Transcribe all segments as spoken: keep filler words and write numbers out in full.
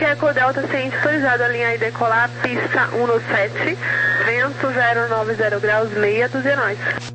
Eco Delta ciente autorizado a linha e decolar, pista um no sete, vento zero nove zero graus, meia dúzia nós.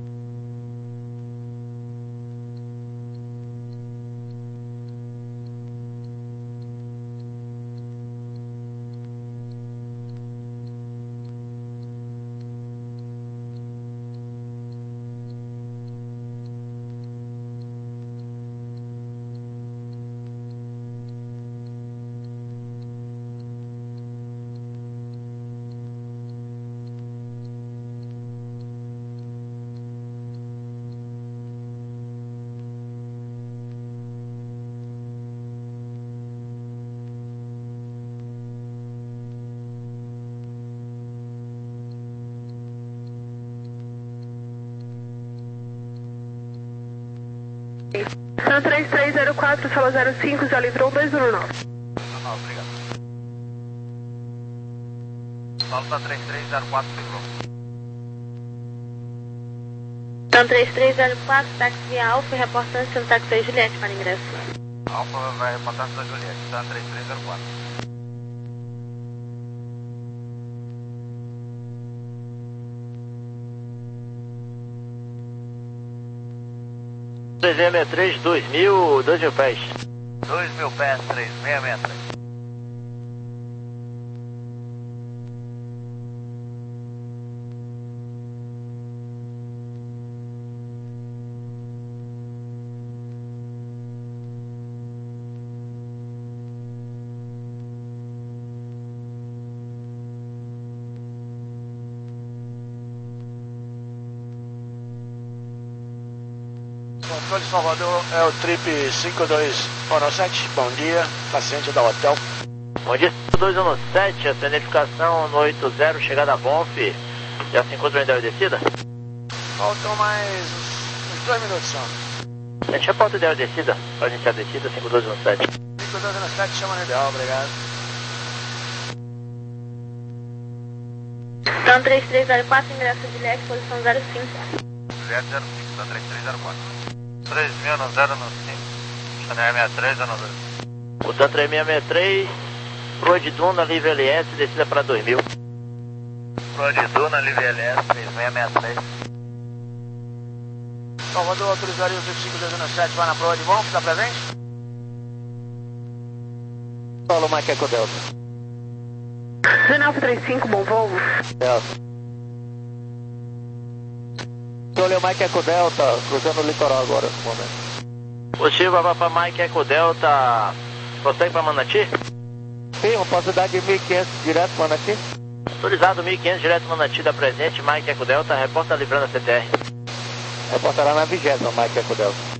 São três três zero quatro, sala zero cinco, já livrou dois um nove. Obrigado. Salta três três zero quatro, livrou. São três três zero quatro, táxi Alfa, reportando sendo táxi Juliette para ingresso. Alfa vai reportar da Juliette, está três três zero quatro. três seis seis três, dois mil, dois mil pés. dois mil pés, três seis seis três. Controle Salvador, é o trip cinco dois um sete, bom dia, paciente da hotel. Bom dia, cinco dois um sete, essa identificação no oito zero, chegada a Bonf, já se encontra em descida? Faltam mais uns, uns dois minutos só. A gente reporta ideal de descida, para iniciar a descida, cinco dois um sete. cinco dois um sete, chama no ideal, obrigado. São três três zero quatro, ingresso Juliette, posição zero cinco. Juliette zero cinco, está três três zero quatro. três mil no zero no cinco, Chanel sessenta e três no dois. O Tan três seis seis três, Proa de Duna, Livre L S, descida para dois mil. Proa de Duna, Livre L S, três seis seis três. Salvador, autorizaria o trip cinco dois um sete, vai na prova de bom, está presente? Paulo Mike Eco Delta. dezenove trinta e cinco, bom voo. Delta. Olha o Mike Eco Delta, cruzando o litoral agora, no momento. Positivo, vai para Mike Eco Delta, consegue para Manati? Sim, uma possibilidade de mil e quinhentos direto Manati. Autorizado mil e quinhentos direto Manati da presente, Mike Eco Delta, reporta livrando a C T R. Reportará na vigésima, Mike Eco Delta.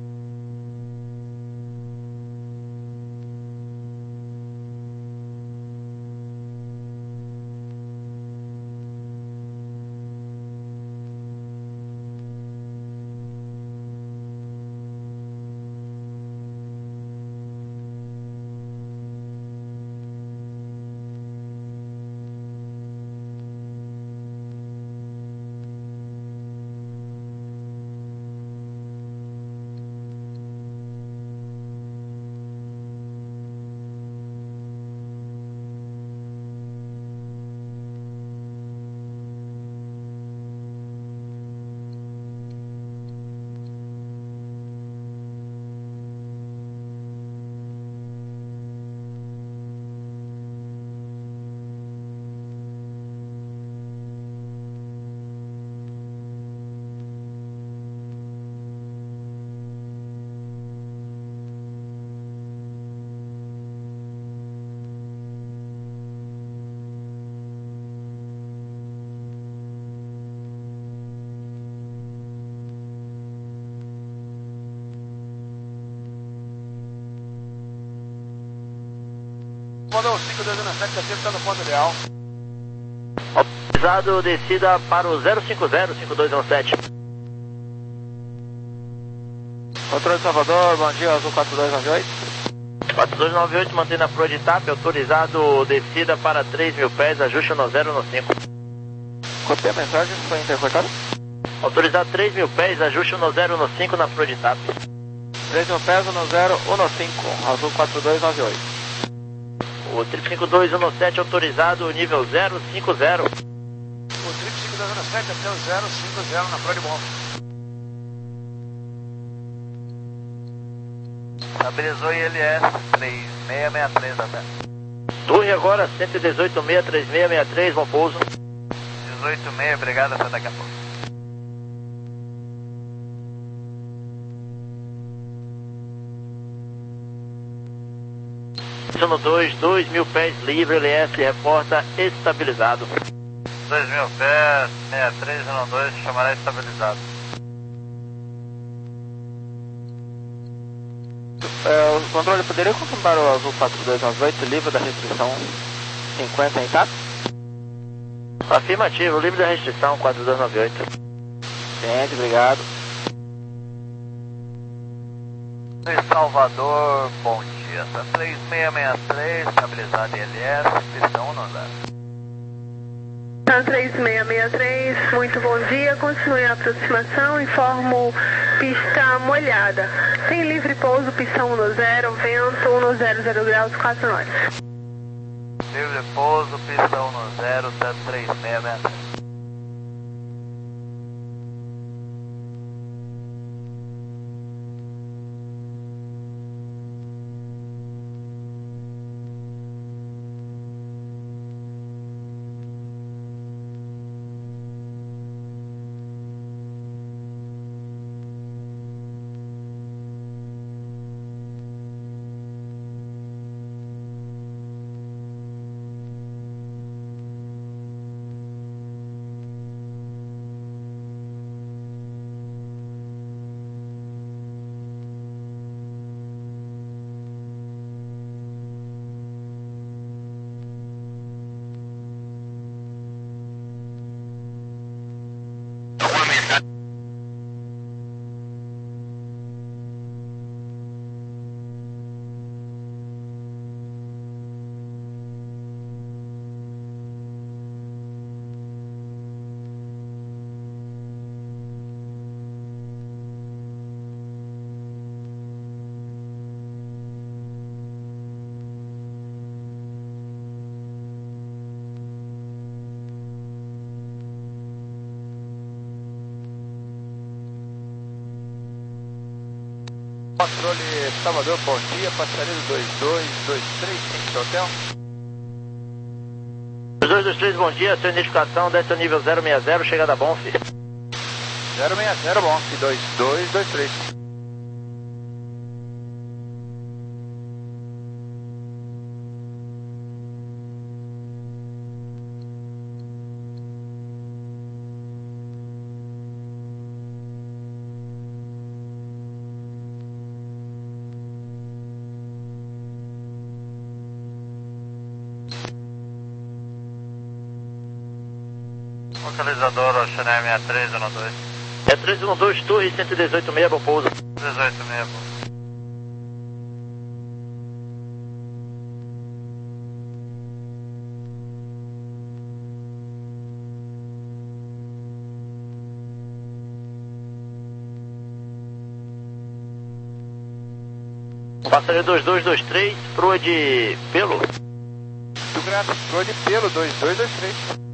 Mandou o cinco dois um sete, já está no ponto ideal. Autorizado descida para o zero cinco zero, cinco dois um sete. Controle Salvador, bom dia, Azul quatro dois nove oito. quatro dois nove oito, mantém na proa de T A P, autorizado descida para três mil pés, ajuste no zero no cinco. Copiei a mensagem, foi interpretado? Autorizado três mil pés, ajuste no zero no cinco na proa de T A P. três mil pés no zero um no cinco, Azul quatro dois nove oito. O trip cinco dois um sete autorizado, nível zero cinco zero. O trip cinco dois um sete até o zero cinco zero na Prodbom. Estabilizou I L S três seis seis três até. Torre agora, cento e dezoito mil três seis seis três, bom pouso. dezoito seis, obrigado, até daqui a pouco. Sono dois, dois mil pés livre, L S reporta estabilizado. dois mil pés, sessenta e três um dois, chamará estabilizado. É, o controle poderia confirmar o Azul quatro dois nove oito, livre da restrição cinquenta em tato? Afirmativo, livre da restrição quatro dois nove oito. Ciente, obrigado. Salvador, bom dia. três seis seis três, estabilizado I L S, pistão no zero. três seis seis três, muito bom dia. Continue a aproximação, informo pista molhada. Tem livre pouso, pistão no zero, vento um zero zero graus, quatro nós. Livre pouso, pistão no zero, três seis seis três. Controle Salvador, bom dia, passageiro dois dois dois três, cinco hotel. dois dois três, bom dia, sua identificação, desce ao nível zero seis zero, chegada a Bonf. zero seis zero, bom, dois dois dois três. Localizador Oceaneer sessenta e três um dois. É três um dois, Torre cento e dezoito seis, bom pouso. dezoito seis, bom. Passageiro dois dois dois três, proa de pelo. Do grato, proa de pelo, dois dois dois três.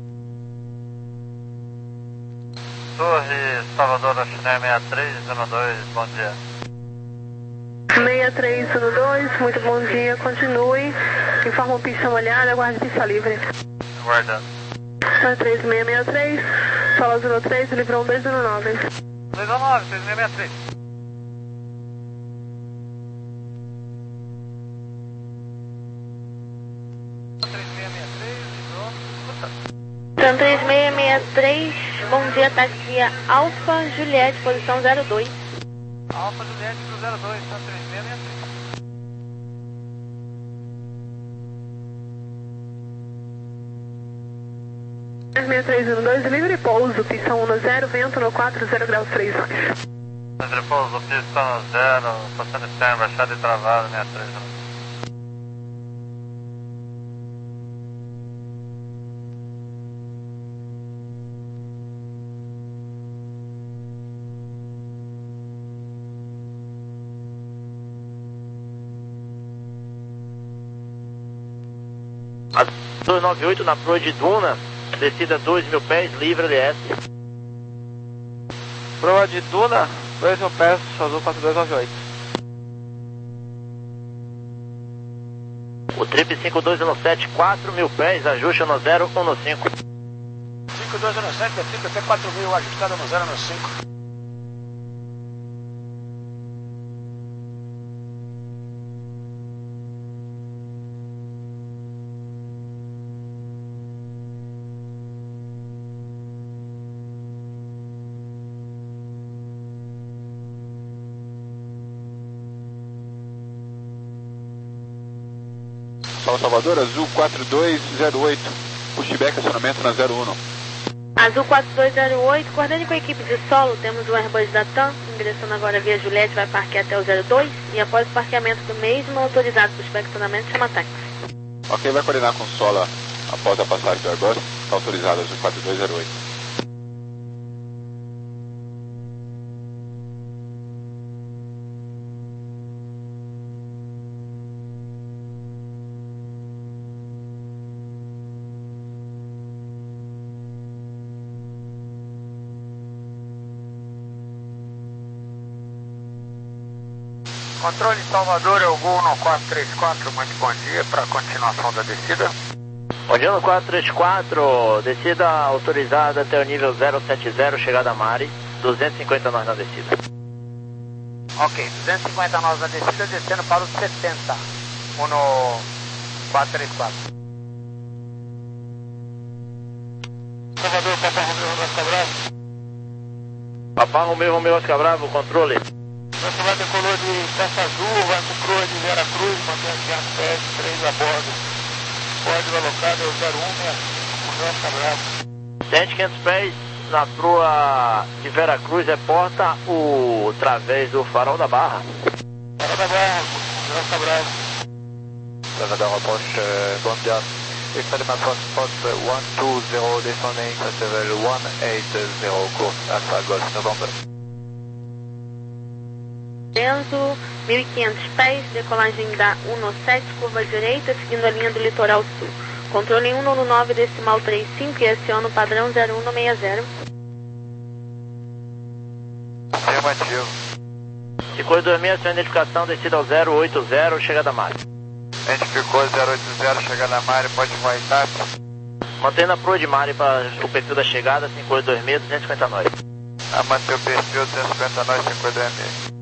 Torre Salvador Oceaneer sessenta e três um dois, bom dia. seis três um dois, muito bom dia, continue. Informo pista molhada, aguarde pista livre. Aguardando. três seis seis três, Solo zero três, livrão dois zero nove. dois zero nove, três seis seis três. três seis seis três, bom dia, taxia Alfa Juliette, posição zero dois. Alfa Juliette pro zero dois, três seis seis três. três seis três um dois, livre pouso, pistão um zero, vento no quatro zero graus três nós. Livre pouso, pistão no zero, passando externo, baixada e travada, sessenta e três um dois. dois nove oito na proa de Duna, descida dois mil pés, livre L S. Proa de Duna, dois mil pés, Azul quatro dois nove oito. O trip cinco dois um sete, quatro mil pés, ajuste no zero um cinco. cinco dois um sete, trip até quatro mil, ajustada no zero um cinco. São Salvador, Azul quatro dois zero oito, pushback, acionamento na zero um. Azul quatro dois zero oito, coordene com a equipe de solo, temos o Airbus da TAM, ingressando agora via Juliette, vai parquear até o zero dois, e após o parqueamento do mesmo, autorizado pushback, acionamento, chama táxi. Ok, vai coordenar com Sola após a passagem do Airbus, está autorizado Azul quatro dois zero oito. Controle Salvador, é o Gol no quatro três quatro, muito bom dia, para a continuação da descida. Bom dia no quatro três quatro, descida autorizada até o nível zero sete zero, chegada a Mari, duzentos e cinquenta nós na descida. Ok, duzentos e cinquenta nós na descida, descendo para os setenta, um no quatro três quatro. Salvador, Papa Romeu, Oscar Bravo. Papá Romeu, Romeu, Oscar Bravo, controle. Você vai decolou de Costa Azul, vai com Cruz de Vera Cruz, mantém quinhentos pés, três a bordo. Código alocado é o zero um seis cinco, Oscar Bravo. Tente quinhentos pés, na proa de Vera Cruz, reporta o través do Farol da Barra. Farol da Barra, Oscar Bravo. Salvador, approche, uh, bom dia. Extended my front spot one two zero, descending at level one eight zero, course Alpha Golf, November. Enzo, mil e quinhentos pés, decolagem da um sete, curva direita, seguindo a linha do litoral sul. Controle um nove nove, decimal trinta e cinco e aciona o padrão zero um seis zero. Afirmativo. Ficou dois mil, sua identificação, descida ao zero oito zero, chegada a Mari. A gente ficou zero oito zero, chegando a Mari, pode voar em TAP. Mantendo a proa de Mari para o perfil da chegada, cinco oito dois seis, duzentos e cinquenta nós. A manter o perfil duzentos e cinquenta nós, cinco oito dois seis.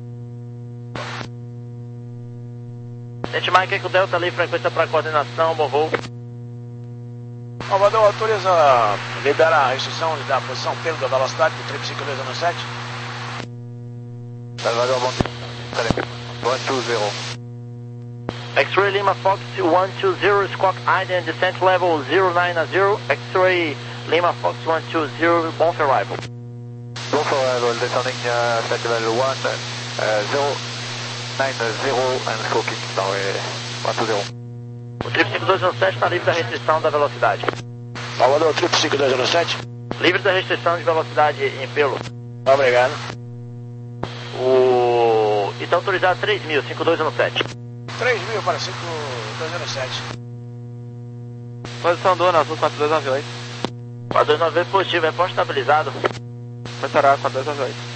Gente, Mike, que o Delta ali, frequência para coordenação, bom voo. Salvador, autoriza, libera a restrição da posição pelo da velocidade do trip cinco dois um sete. Salvador, bom dia. um dois zero. X-Ray Lima Fox um dois zero, Squawk Island, descent level zero nine zero, X-Ray Lima Fox um dois zero, bon for arrival. Bon for arrival, descending uh, flight level one zero nine zero and smoking, então é um dois zero. O trip cinco dois um sete está livre da restrição da velocidade. Salvador, trip cinco dois um sete. Livre da restrição de velocidade em pelo. Obrigado. O... E está autorizado três mil, cinco dois um sete. três mil para cinco dois um sete. Posição Duna, Azul quatro dois nove oito. quatro dois nove oito positivo, reposto estabilizado. Começará quatro dois nove oito.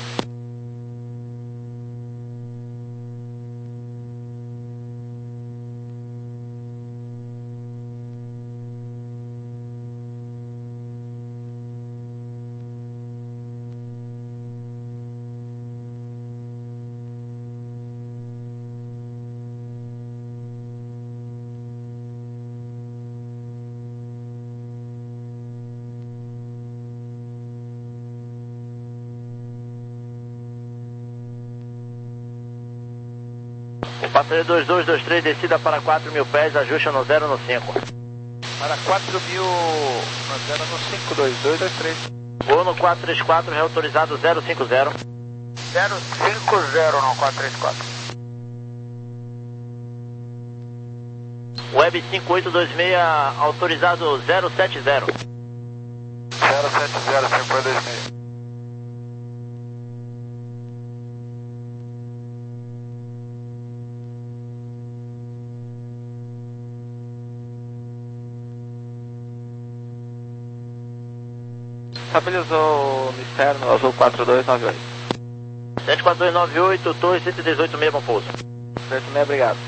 Passageiro dois dois dois três, descida para quatro mil pés, ajuste no zero no cinco. Para quatro mil, no zero no cinco dois dois dois três. Voo no quatro três quatro, reautorizado zero cinco zero. zero cinco zero no quatro três quatro. Web cinco oito dois seis, autorizado zero sete zero. zero sete zero, cinco oito dois seis. Estabilizou no externo, azul quatro dois nove oito. sete quatro dois nove oito, torre cento e dezoito meia, bom pouso. cento e dezoito meia, obrigado.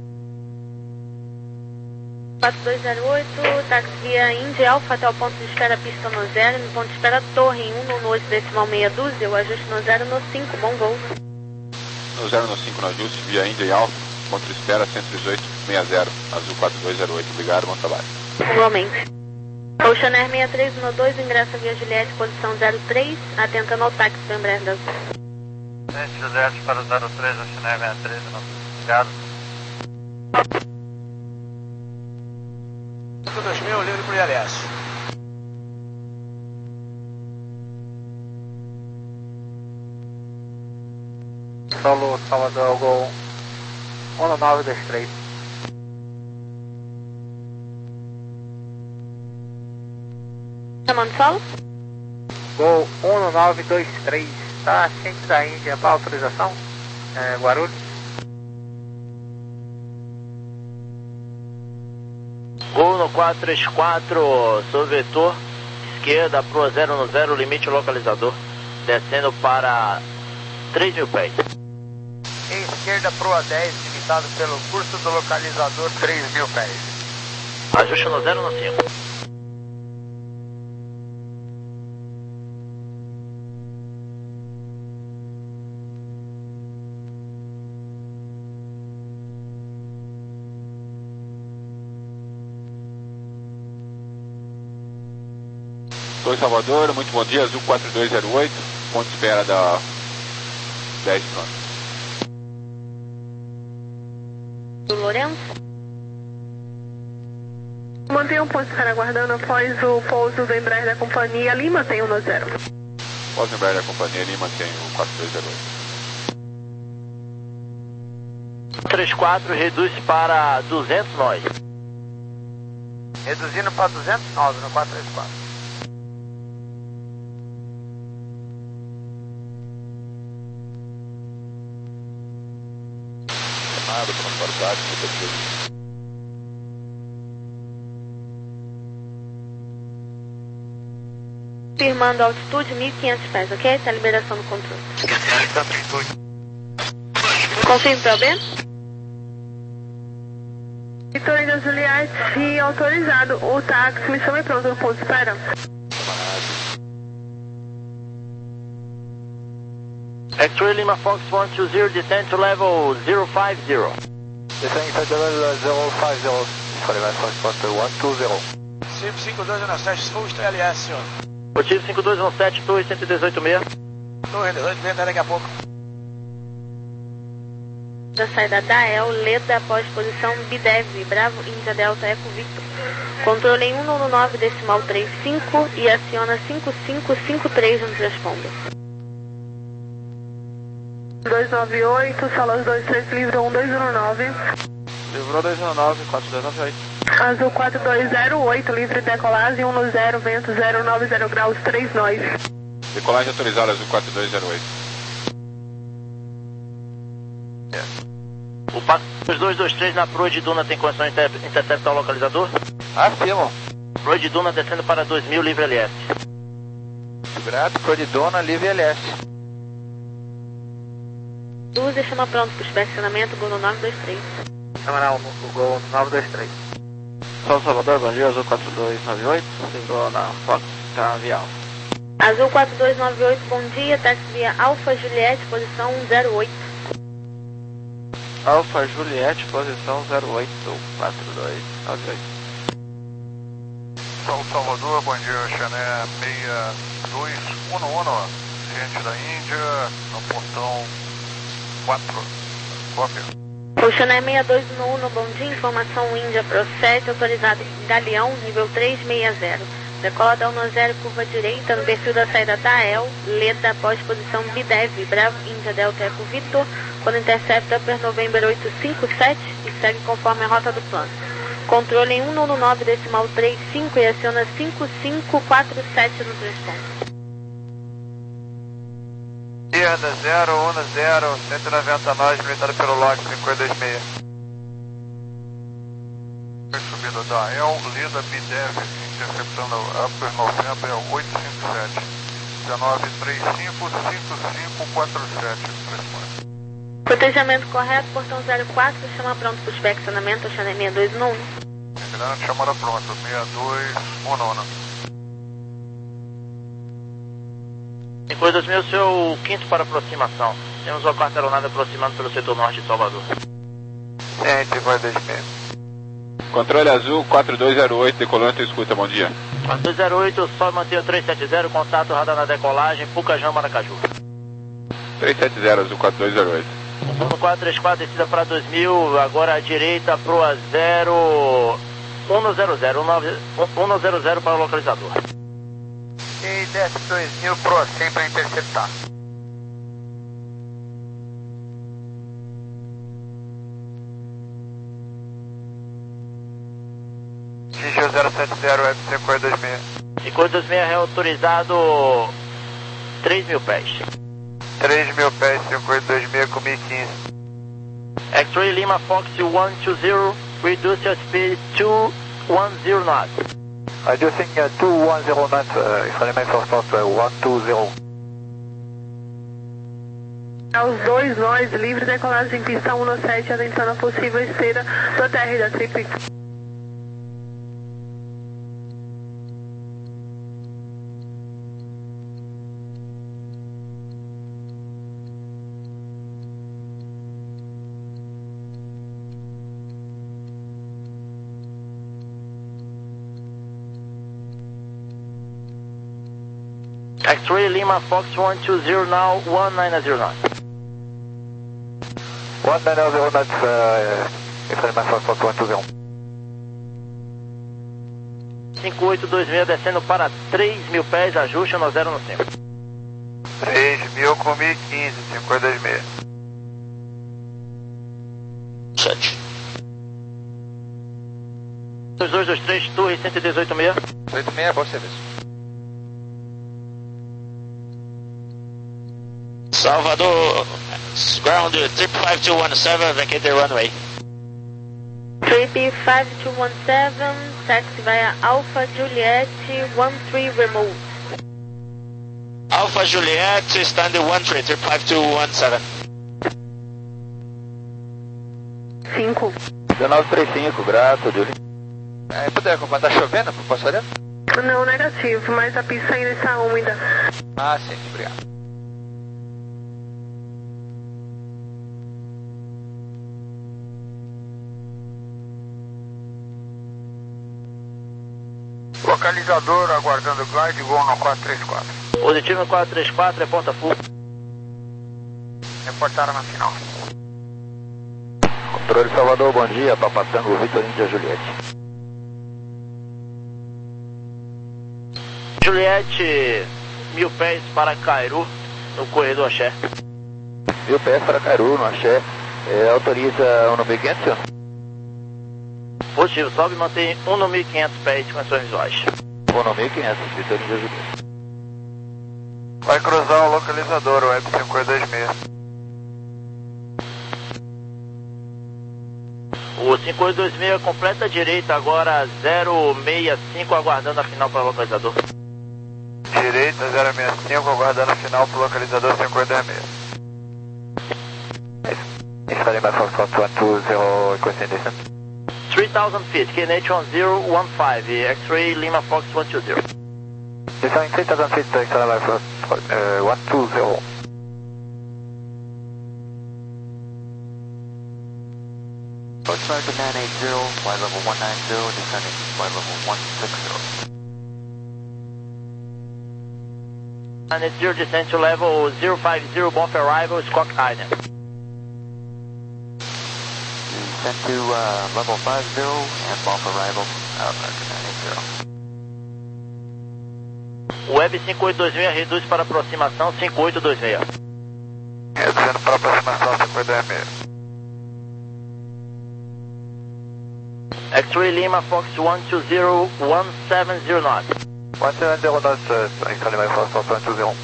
quatro dois zero oito, táxi via Índia Alfa até o ponto de espera pista no zero, no ponto de espera torre em um no oito decimal meia dúzia, o ajuste no zero no cinco, bom voo. No zero no cinco no ajuste, via Índia e Alfa, ponto de espera cento e dezoito meia zero, azul quatro dois zero oito, obrigado, bom trabalho. Igualmente. Ocean Air sessenta e três um dois, ingressa via Juliette, posição zero três, atentando ao táxi do Embraer da Azul. Juliette para zero três, Ocean Air sessenta e três, obrigado. dois mil, livre para o I L S. Solo Salvador, Gol um nove dois três. Chamando solo? Gol um nove dois três, tá ciente da Índia para autorização? É, Guarulhos. Gol no quatro três quatro, sou vetor, esquerda, proa zero no zero, limite localizador, descendo para três mil pés. Esquerda, proa dez, limitado pelo curso do localizador, três mil pés. Ajuste no zero no cinco. Torre Salvador, muito bom dia, azul quatro dois zero oito, ponto de espera da dez quilômetros. Do Lourenço? Mantenha um ponto de espera aguardando após o pouso do Embraer da companhia Lima, tem um no zero. Após o Embraer da companhia Lima, tem o quatro dois zero oito. três quatro, reduz para duzentos nós. Reduzindo para duzentos nove no quatro três quatro. Nada, transporte tático, muito Firmando a altitude mil e quinhentos pés, ok? Essa é a liberação do controle. Confirme para o B? Vitor Índia Juliette, autorizado. O táxi, me chame pronto no ponto de espera. X-Ray Lima Fox one two zero, descend to level zero five zero. Descending to level zero five zero, Lima Fox one two zero. cinco cinco dois um sete, full L S, senhor. Motivo cinco dois um sete, torre cento e dezoito meia. Torre dezoito meia, daqui a pouco. Da saída da E L, Leda após posição Bidev, Bravo, Índia Delta, Eco Victor. Controle em um nove nove decimal trinta e cinco e aciona cinco cinco cinco três nos responda. dois nove oito, salas dois três, livre um dois zero nove. Livrou dois um nove, quatro dois nove oito. Azul quatro dois zero oito, livre decolagem um no zero, vento zero nove zero graus, três nós. Decolagem autorizada, azul quatro dois zero oito. O Pato dois dois três na proa de Duna tem condição de inter interceptar o localizador? Afirmo. Proa de Duna descendo para dois mil, livre L S. Grato, proa de Duna, livre L S. Dúzia chama pronto para o inspecionamento, Gol no nove dois três. Camarão, o Gol nove dois três. São Salvador, bom dia, azul quatro dois nove oito, livrou na Fox Cavial. Azul quatro dois nove oito, bom dia, táxi via Alfa Juliette, posição zero oito. Alfa Juliette, posição zero oito, quatro dois nove oito. São Salvador, bom dia, Xané seis dois um um, gente da Índia, no portão quatro, cópia. Ocean Air seis dois um um, bom dia, informação Índia Pro sete, autorizado Galeão, nível três seis zero. Decola da um zero, curva direita, no perfil da saída da E L, Leda após posição Bidev, Bravo, Índia Delta, Eco Victor, quando intercepta per November oito cinco sete e segue conforme a rota do plano. Controle em um nove nove decimal trinta e cinco e aciona cinco cinco quatro sete no transponder. Esquerda zero um zero, cento e noventa nós, limitado pelo log cinco dois seis. Subida da E L, Lida Bidev, interceptando Upper November oito cinco sete, um nove três cinco cinco cinco quatro sete, responde. Protejamento correto, portão zero quatro, chama pronto para o inspecionamento, Xané seis dois um um. Grande, chamada pronta, seis dois um um. cinco dois mil, seu quinto para aproximação. Temos uma quarta aeronave aproximando pelo setor norte de Salvador. Sim, cinco dois mil. Controle azul quatro dois zero oito, decolante, escuta, bom dia. quatro dois zero oito, só mantenha o três sete zero, contato radar na decolagem, Pucajão, Maracaju. três sete zero, azul quatro dois zero oito. um quatro três quatro, descida para dois mil, agora à direita pro A zero um zero zero, um zero zero para o localizador. E desce dois mil pro cem para interceptar. X zero sete zero, F cinco oito dois seis. cinco oito dois seis é reautorizado três mil pés. três mil pés, cinco oito dois seis com mil e quinze. X-Ray Lima Fox cento e vinte, reduce your speed to ten knots. Reducing uh, two one zero knots, uh, Israel Main Force Force uh, one two zero. Aos dois nós, livre decolagem em pista um sete, atenção na possível esteira do T R da Trip. X-Ray Lima Fox one two zero now, one nine zero knots. one nine zero knots, uh, Israel Main Force Force one two zero. cinco oito dois seis descendo para três mil pés, ajuste no zero no cinco. três mil com mil e quinze, cinco oito dois seis. sete. dois dois dois três, Torre cento e dezoito seis. oito seis, bom serviço. Salvador, ground trip five two one seven, vacate the runway. Trip five two one seven, taxi via Alpha Juliet one three remote. Alpha Juliet, stand one three, trip five two one seven. cinco. dezenove trinta e cinco, grato, Júlio. É, puder, como tá chovendo, posso olhar? Não, negativo, mas a pista ainda está úmida. Ah, sim, obrigado. Localizador aguardando o glide, voo no quatro três quatro. Positivo no quatro três quatro, é ponta full. Reportaram na final. Controle Salvador, bom dia, Papa Tango, Vitor Índia Juliette. Juliette, mil pés para Cairu, no corredor Axé. Mil pés para Cairu, no Axé. É, autoriza o nome quinhentos, senhor? Positivo, sobe e mantém um no mil e quinhentos pés de condições visuais. um no mil e quinhentos, Vitor Índia Juliette. Vai cruzar o localizador, o F cinco oito dois seis. O cinco oito dois seis completa a direita agora zero seis cinco, aguardando a final para o localizador. Direita zero seis cinco, aguardando a final para o localizador cinco oito dois seis. Israel Main Force Force one two zero, requesting descent. three thousand feet, K N H one zero one five, X-Ray Lima Fox one two zero. Descending three thousand feet, Israel Main Force uh, one two zero. Approach nine eight zero, flight level one nine zero, descending flight level one six zero. nine eight zero, descend to level zero five zero, bomb arrival, Scott Island. Descend to uh, level five zero and bump arrival, out American nine eight zero. Web cinco oito dois seis reduz para aproximação cinco oito dois seis. Reduzindo para aproximação cinco oito dois seis. X-Ray Lima Fox one two zero one seven zero knots. one seven zero knots, uh, Israel Main Force one two zero.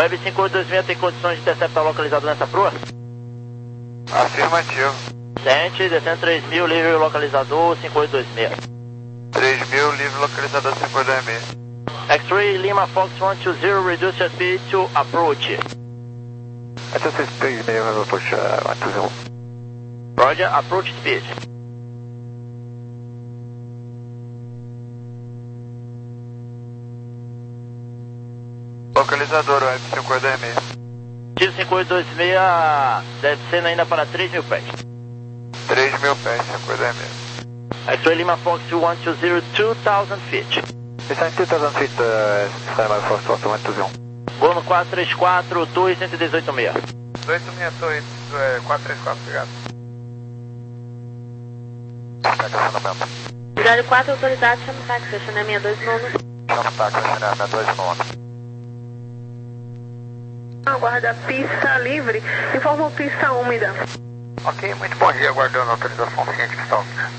Web cinco oito dois seis tem condições de interceptar localizado nessa proa? Afirmativo. Tente, descendo três mil, livre localizador cinco oito dois seis. três mil, livre localizador cinco oito dois seis. X-Ray Lima Fox one two zero, reduce your speed to approach. Essa é três mil, eu vou puxar one two zero. Roger, approach speed. Localizador Web cinco oito dois seis. Tiro cinco oito dois seis, deve ser ainda para três mil pés. três mil pés, cinco oito dois seis. X-Ray Lima Fox one two zero, two thousand feet. Descend two thousand feet, uh, Lima Fox one two zero. Vou no quatro três quatro, Torre cento e dezoito seis. dois oito seis, Torre, quatro três quatro, obrigado. zero quatro, autoridade, chama o táxi, estacionamento dois nono. Chama o táxi, estacionamento dois nono. Aguarda pista livre, informa pista úmida. Ok, muito bom dia, aguardando a autorização ciente que está úmida.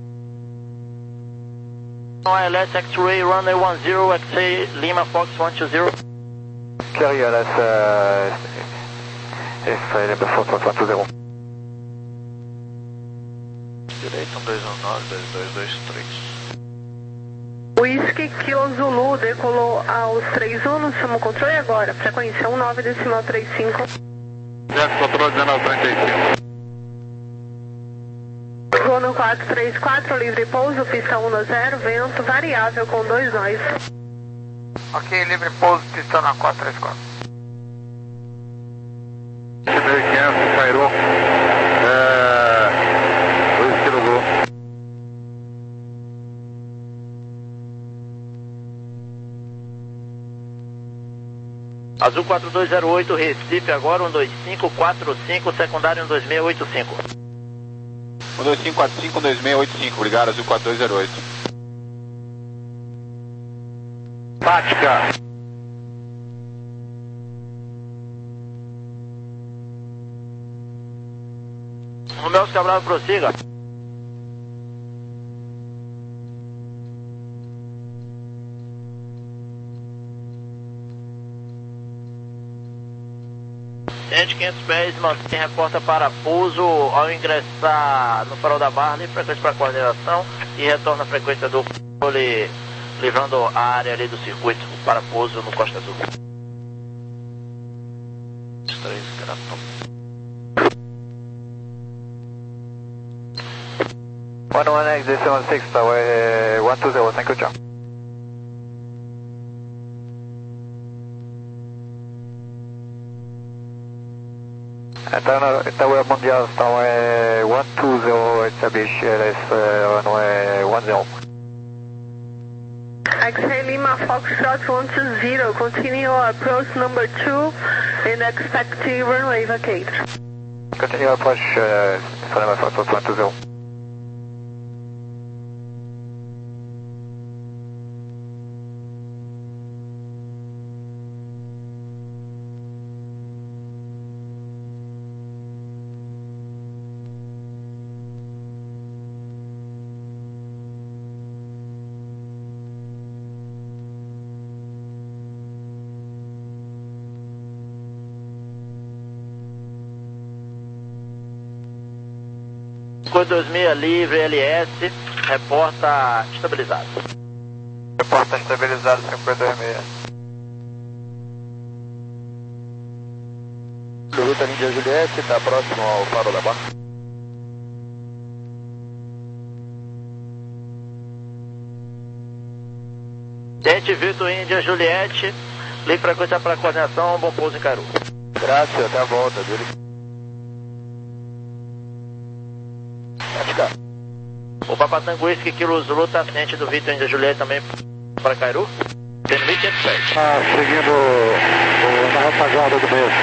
I L S X-Ray runway one zero, X-Ray Lima Fox one two zero. Clear I L S, uh, X-Ray Lima Fox one two zero. Direito, um dois um nove, dois dois dois três. Whisky Kilo Zulu decolou aos três uno, chama o controle agora. Frequência um nove decimal três cinco. Certo, controle dezenove trinta e cinco. Vou no quatro três quatro, livre pouso, pista um zero, vento variável com dois nós. Ok, livre pouso, pista na quatro três quatro. mil e quinhentos, Cairo. É... dois Kilo Gol. Azul quatro dois zero oito, Recife agora, um dois cinco quatro cinco, secundário um dois seis oito cinco. um dois cinco quatro cinco, um dois seis oito cinco, obrigado, Azul quatro dois zero oito. Tática. Romeu Cabral, prossiga. cento e quinhentos pés, mantém reporta para pouso ao ingressar no farol da barra, livre frequência para coordenação e retorna a frequência do controle, livrando a área ali do circuito para pouso no Costa Azul. três, gratão. one one X D seven six, Tower one two zero, thank you, John. Tower Mundial, Tower one two zero, establish L S runway one zero. X-Ray Lima Foxtrot one two zero, continue approach number two and expect runway vacate. Continue approach, uh, Lima Foxtrot one two zero. cinco dois seis, livre, L S, reporta estabilizado. Reporta estabilizado, cinco dois seis. Luta Índia Juliette, está próximo ao faro da barra. Tente Vitor Índia Juliette, livre frequência para coordenação, bom pouso em Caru. Graças, até a volta, dele. O Papatango Whisky Kilo Zulu está ciente do Vitor Índia Juliette também para Cairu? Tem mil e quinhentos pés. Ah, seguindo o, o, na retaguarda do mesmo.